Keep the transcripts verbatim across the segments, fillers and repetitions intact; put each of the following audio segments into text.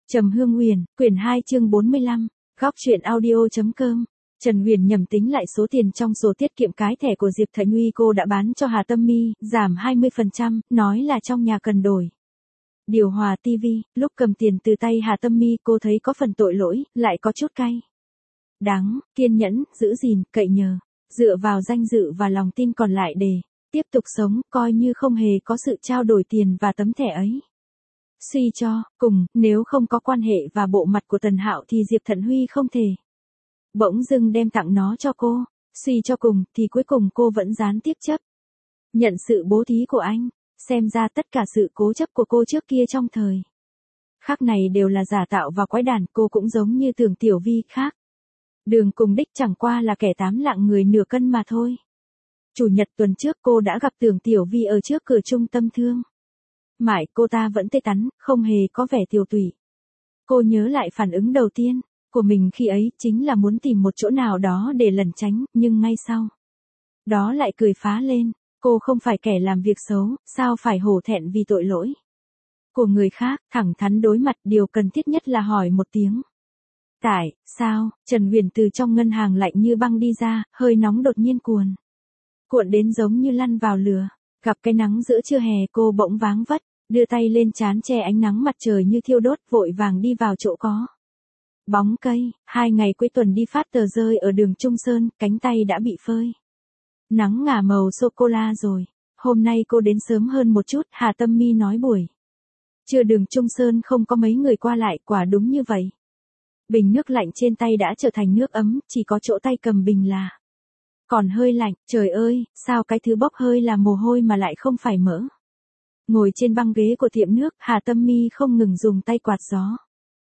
Trầm Hương Huyền, quyển hai chương bốn mươi lăm, góc truyện audio.com. Trần Huyền nhầm tính lại số tiền trong sổ tiết kiệm cái thẻ của Diệp Thải Nguy cô đã bán cho Hà Tâm Mi, giảm hai mươi phần trăm, nói là trong nhà cần đổi điều hòa tivi. Lúc cầm tiền từ tay Hà Tâm Mi cô thấy có phần tội lỗi, lại có chút cay đắng, kiên nhẫn, giữ gìn, cậy nhờ, dựa vào danh dự và lòng tin còn lại để tiếp tục sống, coi như không hề có sự trao đổi tiền và tấm thẻ ấy. Suy cho cùng, nếu không có quan hệ và bộ mặt của Tần Hạo thì Diệp Thận Huy không thể bỗng dưng đem tặng nó cho cô. Suy cho cùng thì cuối cùng cô vẫn gián tiếp chấp nhận sự bố thí của anh. Xem ra tất cả sự cố chấp của cô trước kia trong thời khắc này đều là giả tạo và quái đản. Cô cũng giống như Tưởng Tiểu Vi khác, Đường cùng đích chẳng qua là kẻ tám lạng người nửa cân mà thôi. Chủ nhật tuần trước cô đã gặp Tưởng Tiểu Vi ở trước cửa trung tâm thương mại, cô ta vẫn tươi tắn, không hề có vẻ tiều tụy. Cô nhớ lại phản ứng đầu tiên của mình khi ấy chính là muốn tìm một chỗ nào đó để lẩn tránh, nhưng ngay sau đó lại cười phá lên. Cô không phải kẻ làm việc xấu, sao phải hổ thẹn vì tội lỗi của người khác, thẳng thắn đối mặt. Điều cần thiết nhất là hỏi một tiếng. Tại sao? Trần Huyền từ trong ngân hàng lạnh như băng đi ra, hơi nóng đột nhiên cuồn cuộn đến giống như lăn vào lửa. Gặp cái nắng giữa trưa hè cô bỗng váng vất, đưa tay lên trán che ánh nắng mặt trời như thiêu đốt, vội vàng đi vào chỗ có bóng cây. Hai ngày cuối tuần đi phát tờ rơi ở đường Trung Sơn, cánh tay đã bị phơi nắng ngả màu sô-cô-la rồi. Hôm nay cô đến sớm hơn một chút, Hà Tâm Mi nói buổi trưa đường Trung Sơn không có mấy người qua lại, quả đúng như vậy. Bình nước lạnh trên tay đã trở thành nước ấm, chỉ có chỗ tay cầm bình là còn hơi lạnh. Trời ơi, sao cái thứ bốc hơi là mồ hôi mà lại không phải mỡ. Ngồi trên băng ghế của tiệm nước, Hà Tâm Mi không ngừng dùng tay quạt gió.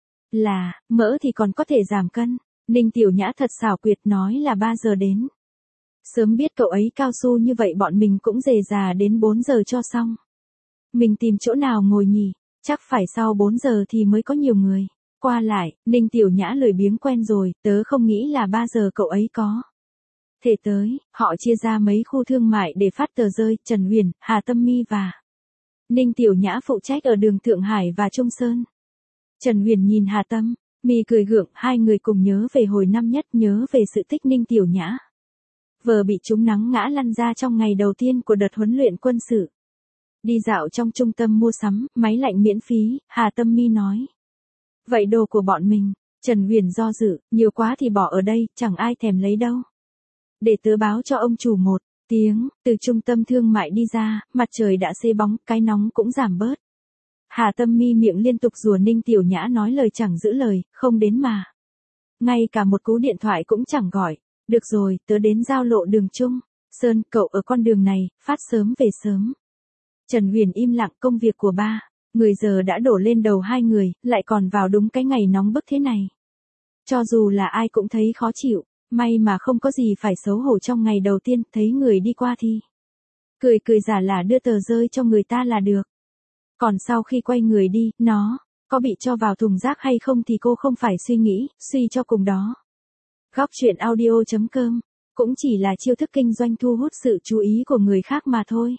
Là, mỡ thì còn có thể giảm cân. Ninh Tiểu Nhã thật xảo quyệt nói là ba giờ đến. Sớm biết cậu ấy cao su như vậy bọn mình cũng dề già đến bốn giờ cho xong. Mình tìm chỗ nào ngồi nhỉ, chắc phải sau bốn giờ thì mới có nhiều người qua lại. Ninh Tiểu Nhã lười biếng quen rồi, tớ không nghĩ là ba giờ cậu ấy có thể tới. Họ chia ra mấy khu thương mại để phát tờ rơi, Trần Huyền, Hà Tâm Mi và Ninh Tiểu Nhã phụ trách ở đường Thượng Hải và Trung Sơn. Trần Huyền nhìn Hà Tâm Mi cười gượng, hai người cùng nhớ về hồi năm nhất, nhớ về sự tích Ninh Tiểu Nhã vừa bị trúng nắng ngã lăn ra trong ngày đầu tiên của đợt huấn luyện quân sự. Đi dạo trong trung tâm mua sắm, máy lạnh miễn phí, Hà Tâm Mi nói. Vậy đồ của bọn mình. Trần Huyền do dự, nhiều quá thì bỏ ở đây, chẳng ai thèm lấy đâu. Để tớ báo cho ông chủ một tiếng. Từ trung tâm thương mại đi ra, mặt trời đã xế bóng, cái nóng cũng giảm bớt. Hà Tâm Mi miệng liên tục rủa Ninh Tiểu Nhã nói lời chẳng giữ lời, không đến mà. Ngay cả một cú điện thoại cũng chẳng gọi. Được rồi, tớ đến giao lộ đường Trung Sơn, cậu ở con đường này, phát sớm về sớm. Trần Huyền im lặng. Công việc của ba người giờ đã đổ lên đầu hai người, lại còn vào đúng cái ngày nóng bức thế này. Cho dù là ai cũng thấy khó chịu, may mà không có gì phải xấu hổ trong ngày đầu tiên. Thấy người đi qua thì cười cười giả lả đưa tờ rơi cho người ta là được. Còn sau khi quay người đi, nó có bị cho vào thùng rác hay không thì cô không phải suy nghĩ. Suy cho cùng đó, góc truyện audio.com cũng chỉ là chiêu thức kinh doanh thu hút sự chú ý của người khác mà thôi.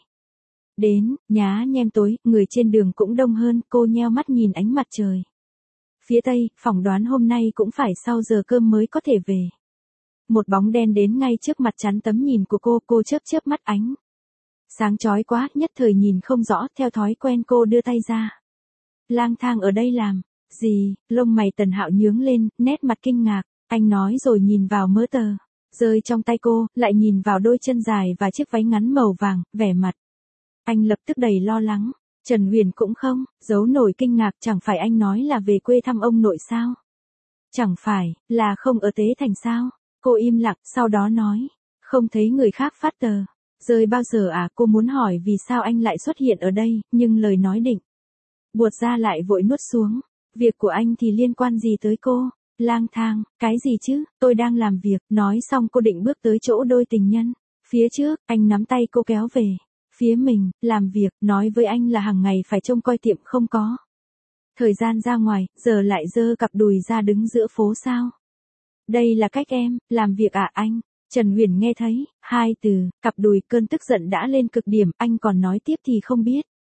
Đến, nhá nhem tối, người trên đường cũng đông hơn. Cô nheo mắt nhìn ánh mặt trời phía tây, phỏng đoán hôm nay cũng phải sau giờ cơm mới có thể về. Một bóng đen đến ngay trước mặt chắn tấm nhìn của cô. Cô chớp chớp mắt, ánh sáng chói quá, nhất thời nhìn không rõ. Theo thói quen cô đưa tay ra. Lang thang ở đây làm gì? Lông mày Tần Hạo nhướng lên, nét mặt kinh ngạc. Anh nói rồi nhìn vào mớ tờ rơi trong tay cô, lại nhìn vào đôi chân dài và chiếc váy ngắn màu vàng, vẻ mặt anh lập tức đầy lo lắng. Trần Huyền cũng không giấu nổi kinh ngạc. Chẳng phải anh nói là về quê thăm ông nội sao? Chẳng phải là không ở Tế Thành sao? Cô im lặng, sau đó nói, không thấy người khác phát tờ rơi bao giờ à? Cô muốn hỏi vì sao anh lại xuất hiện ở đây, nhưng lời nói định buột ra lại vội nuốt xuống. Việc của anh thì liên quan gì tới cô? Lang thang, cái gì chứ, tôi đang làm việc. Nói xong cô định bước tới chỗ đôi tình nhân phía trước. Anh nắm tay cô kéo về phía mình. Làm việc, nói với anh là hàng ngày phải trông coi tiệm, không có thời gian ra ngoài, giờ lại giơ cặp đùi ra đứng giữa phố sao? Đây là cách em làm việc à anh? Trần Huyền nghe thấy hai từ cặp đùi, cơn tức giận đã lên cực điểm. Anh còn nói tiếp thì không biết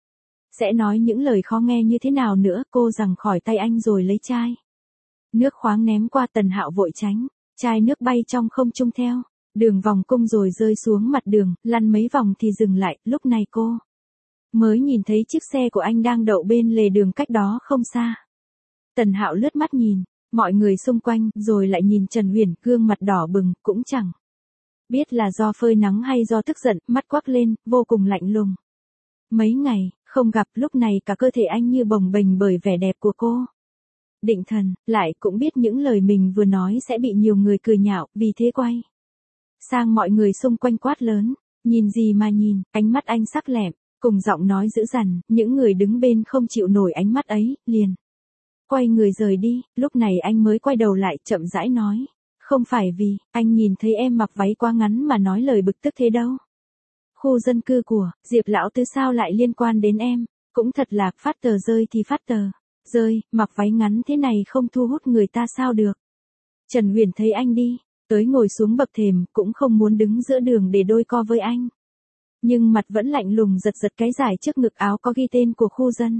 Sẽ nói những lời khó nghe như thế nào nữa, cô giằng khỏi tay anh rồi lấy chai nước khoáng ném qua. Tần Hạo vội tránh, chai nước bay trong không trung theo đường vòng cung rồi rơi xuống mặt đường, lăn mấy vòng thì dừng lại. Lúc này cô mới nhìn thấy chiếc xe của anh đang đậu bên lề đường cách đó không xa. Tần Hạo lướt mắt nhìn mọi người xung quanh, rồi lại nhìn Trần Huyền, gương mặt đỏ bừng, cũng chẳng biết là do phơi nắng hay do tức giận, mắt quắc lên, vô cùng lạnh lùng. Mấy ngày không gặp, lúc này cả cơ thể anh như bồng bềnh bởi vẻ đẹp của cô. Định thần lại cũng biết những lời mình vừa nói sẽ bị nhiều người cười nhạo, vì thế quay sang mọi người xung quanh quát lớn, nhìn gì mà nhìn. Ánh mắt anh sắc lẹm, cùng giọng nói dữ dằn. Những người đứng bên không chịu nổi ánh mắt ấy, liền quay người rời đi. Lúc này anh mới quay đầu lại, chậm rãi nói, không phải vì anh nhìn thấy em mặc váy quá ngắn mà nói lời bực tức thế đâu. Khu dân cư của Diệp lão tứ sao lại liên quan đến em? Cũng thật là, phát tờ rơi thì phát tờ rơi, mặc váy ngắn thế này không thu hút người ta sao được. Trần Huyền thấy anh đi tới, ngồi xuống bậc thềm, cũng không muốn đứng giữa đường để đôi co với anh. Nhưng mặt vẫn lạnh lùng, giật giật cái giải trước ngực áo có ghi tên của khu dân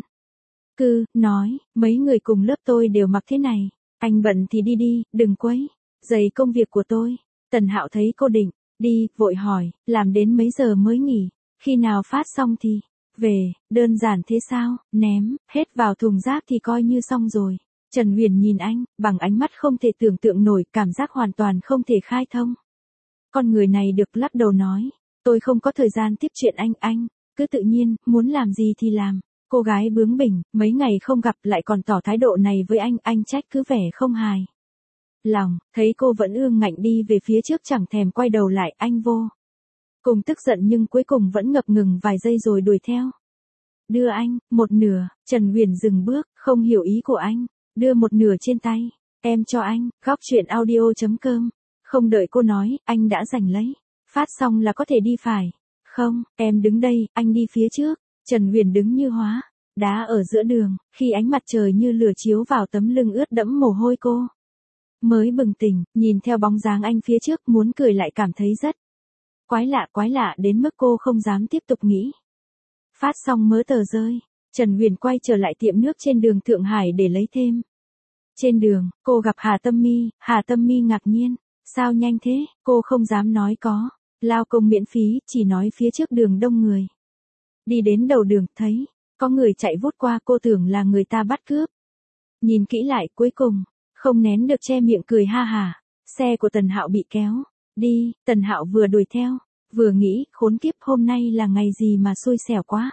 cư, nói, mấy người cùng lớp tôi đều mặc thế này. Anh bận thì đi đi, đừng quấy rầy công việc của tôi. Tần Hạo thấy cô định đi, vội hỏi, làm đến mấy giờ mới nghỉ? Khi nào phát xong thì về? Đơn giản thế sao? Ném hết vào thùng rác thì coi như xong rồi. Trần Huyền nhìn anh bằng ánh mắt không thể tưởng tượng nổi, cảm giác hoàn toàn không thể khai thông. Con người này được lắc đầu nói, tôi không có thời gian tiếp chuyện anh, anh cứ tự nhiên, muốn làm gì thì làm. Cô gái bướng bỉnh, mấy ngày không gặp lại còn tỏ thái độ này với anh, anh trách cứ vẻ không hài lòng. Thấy cô vẫn ương ngạnh đi về phía trước chẳng thèm quay đầu lại, anh vô cùng tức giận nhưng cuối cùng vẫn ngập ngừng vài giây rồi đuổi theo. Đưa anh một nửa. Trần Huyền dừng bước, không hiểu ý của anh. Đưa một nửa trên tay, em cho anh. Góc chuyện audio chấm com. Không đợi cô nói, anh đã giành lấy. Phát xong là có thể đi phải không? Em đứng đây, anh đi phía trước. Trần Huyền đứng như hóa đá ở giữa đường, khi ánh mặt trời như lửa chiếu vào tấm lưng ướt đẫm mồ hôi cô mới bừng tỉnh, nhìn theo bóng dáng anh phía trước, muốn cười lại cảm thấy rất quái lạ, quái lạ đến mức cô không dám tiếp tục nghĩ. Phát xong mớ tờ rơi, Trần Huyền quay trở lại tiệm nước trên đường Thượng Hải để lấy thêm. Trên đường, cô gặp Hà Tâm Mi. Hà Tâm Mi ngạc nhiên, sao nhanh thế? Cô không dám nói có lao công miễn phí, chỉ nói phía trước đường đông người. Đi đến đầu đường, thấy có người chạy vút qua, cô tưởng là người ta bắt cướp. Nhìn kỹ lại, cuối cùng không nén được che miệng cười ha hả. Xe của Tần Hạo bị kéo đi, Tần Hạo vừa đuổi theo, vừa nghĩ, khốn kiếp, hôm nay là ngày gì mà xui xẻo quá.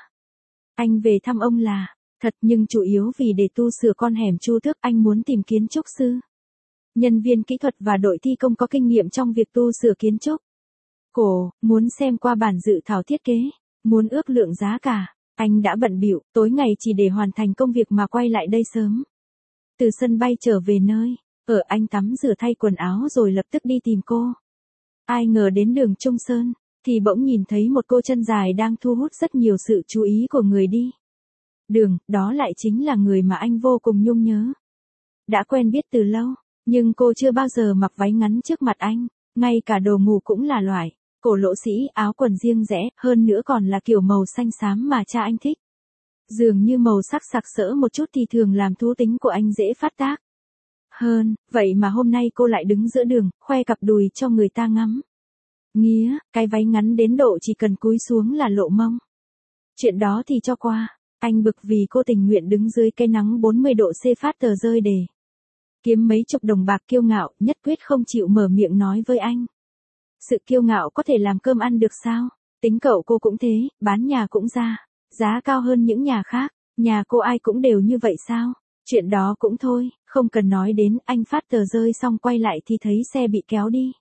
Anh về thăm ông là thật, nhưng chủ yếu vì để tu sửa con hẻm Chu Tước. Anh muốn tìm kiến trúc sư, nhân viên kỹ thuật và đội thi công có kinh nghiệm trong việc tu sửa kiến trúc. Cổ muốn xem qua bản dự thảo thiết kế, muốn ước lượng giá cả. Anh đã bận bịu tối ngày chỉ để hoàn thành công việc mà quay lại đây sớm. Từ sân bay trở về nơi ở, anh tắm rửa thay quần áo rồi lập tức đi tìm cô. Ai ngờ đến đường Trung Sơn thì bỗng nhìn thấy một cô chân dài đang thu hút rất nhiều sự chú ý của người đi đường. Đó lại chính là người mà anh vô cùng nhung nhớ, đã quen biết từ lâu. Nhưng cô chưa bao giờ mặc váy ngắn trước mặt anh, ngay cả đồ ngủ cũng là loại cổ lỗ sĩ, áo quần riêng rẽ, hơn nữa còn là kiểu màu xanh xám mà cha anh thích. Dường như màu sắc sặc sỡ một chút thì thường làm thú tính của anh dễ phát tác hơn, vậy mà hôm nay cô lại đứng giữa đường, khoe cặp đùi cho người ta ngắm nghía. Cái váy ngắn đến độ chỉ cần cúi xuống là lộ mông. Chuyện đó thì cho qua, anh bực vì cô tình nguyện đứng dưới cái nắng bốn mươi độ C phát tờ rơi để kiếm mấy chục đồng bạc, kiêu ngạo, nhất quyết không chịu mở miệng nói với anh. Sự kiêu ngạo có thể làm cơm ăn được sao? Tính cậu cô cũng thế, bán nhà cũng ra giá cao hơn những nhà khác. Nhà cô ai cũng đều như vậy sao? Chuyện đó cũng thôi, không cần nói đến. Anh phát tờ rơi xong quay lại thì thấy xe bị kéo đi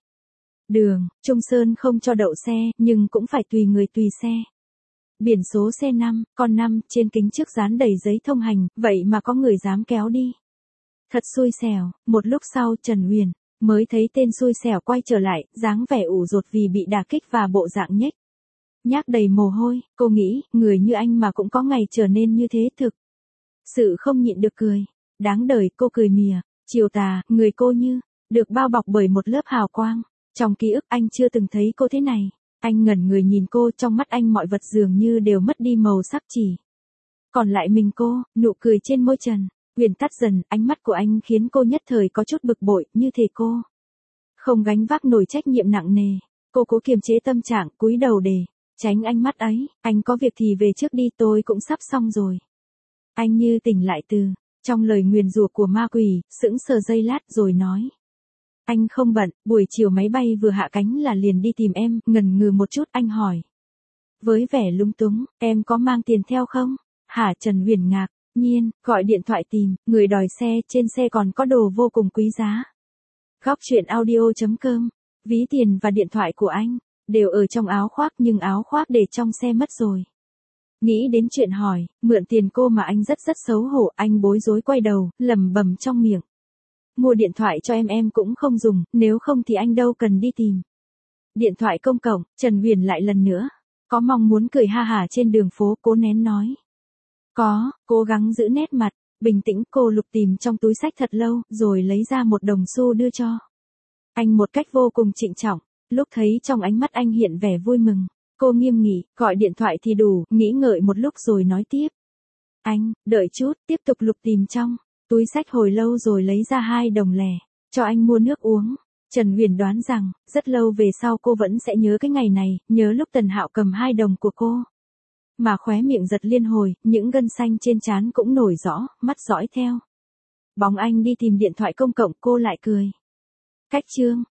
đường Trung Sơn, không cho đậu xe, nhưng cũng phải tùy người tùy xe. Biển số xe năm, con năm, trên kính trước dán đầy giấy thông hành, vậy mà có người dám kéo đi. Thật xui xẻo. Một lúc sau Trần Huyền mới thấy tên xui xẻo quay trở lại, dáng vẻ ủ rột vì bị đả kích và bộ dạng nhếch nhác đầy mồ hôi. Cô nghĩ, người như anh mà cũng có ngày trở nên như thế, thực sự không nhịn được cười. Đáng đời. Cô cười mỉa, chiều tà, người cô như được bao bọc bởi một lớp hào quang. Trong ký ức anh chưa từng thấy cô thế này. Anh ngẩn người nhìn cô, trong mắt anh mọi vật dường như đều mất đi màu sắc, chỉ Còn lại mình cô, nụ cười trên môi Trần Huyền tắt dần, ánh mắt của anh khiến cô nhất thời có chút bực bội, như thể cô không gánh vác nổi trách nhiệm nặng nề. Cô cố kiềm chế tâm trạng, cúi đầu để tránh ánh mắt ấy. Anh có việc thì về trước đi, tôi cũng sắp xong rồi. Anh như tỉnh lại từ trong lời nguyền rủa của ma quỷ, sững sờ giây lát rồi nói. Anh không bận, buổi chiều máy bay vừa hạ cánh là liền đi tìm em. Ngần ngừ một chút anh hỏi. Với vẻ lung túng, em có mang tiền theo không? Hả? Trần Huyền ngạc nhiên, gọi điện thoại tìm, người đòi xe, trên xe còn có đồ vô cùng quý giá. Góc truyện audio.com, ví tiền và điện thoại của anh đều ở trong áo khoác, nhưng áo khoác để trong xe mất rồi. Nghĩ đến chuyện hỏi, mượn tiền cô mà anh rất rất xấu hổ, anh bối rối quay đầu, lẩm bẩm trong miệng. Mua điện thoại cho em em cũng không dùng, nếu không thì anh đâu cần đi tìm điện thoại công cộng. Trần Huyền lại lần nữa có mong muốn cười ha hả trên đường phố, cố nén nói. Có, cố gắng giữ nét mặt bình tĩnh. Cô lục tìm trong túi xách thật lâu, rồi lấy ra một đồng xu đưa cho anh một cách vô cùng trịnh trọng. Lúc thấy trong ánh mắt anh hiện vẻ vui mừng, cô nghiêm nghị, gọi điện thoại thì đủ, nghĩ ngợi một lúc rồi nói tiếp. Anh, đợi chút, tiếp tục lục tìm trong túi xách hồi lâu rồi lấy ra hai đồng lẻ, cho anh mua nước uống. Trần Huyền đoán rằng, rất lâu về sau cô vẫn sẽ nhớ cái ngày này, nhớ lúc Tần Hạo cầm hai đồng của cô. Mà khóe miệng giật liên hồi, những gân xanh trên trán cũng nổi rõ, mắt dõi theo bóng anh đi tìm điện thoại công cộng, cô lại cười. Cách chương